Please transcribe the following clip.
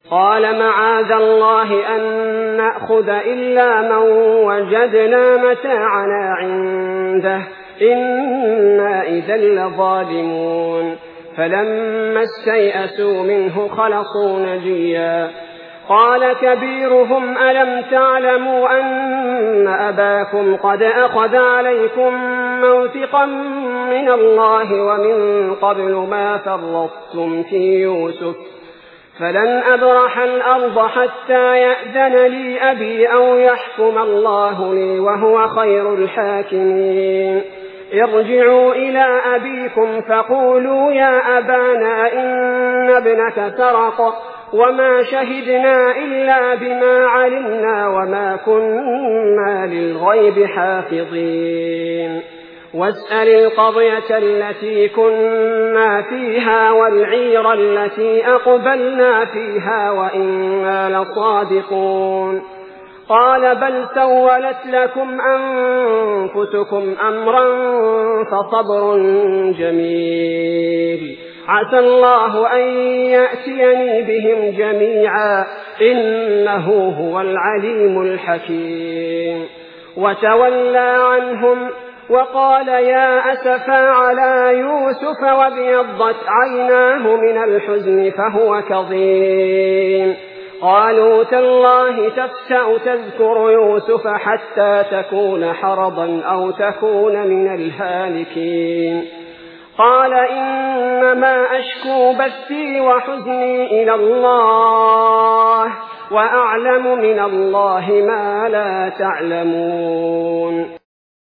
قال معاذ الله أن نأخذ إلا من وجدنا متاعنا عنده إنا إذا لظالمون. فلما استيئسوا منه خلصوا نجيا. قال كبيرهم ألم تعلموا أن أباكم قد أخذ عليكم موثقا من الله ومن قبل ما فرطتم في يوسف فلن أبرح الأرض حتى يأذن لي أبي أو يحكم الله لي وهو خير الحاكمين. ارجعوا إلى أبيكم فقولوا يا أبانا إن ابنك سرق وما شهدنا إلا بما علمنا وما كنا للغيب حافظين. واسأل القضية التي كنا فيها والعير التي أقبلنا فيها وإنا لصادقون. قال بل سولت لكم أنفسكم أمرا فصبر جميل عسى الله أن يأتيني بهم جميعا إنه هو العليم الحكيم. وتولى عنهم وقال يا أسفا على يوسف وابيضت عيناه من الحزن فهو كظيم. قالوا تالله تفتأ تذكر يوسف حتى تكون حرضا أو تكون من الهالكين. قال إنما أشكو بثي وحزني إلى الله وأعلم من الله ما لا تعلمون.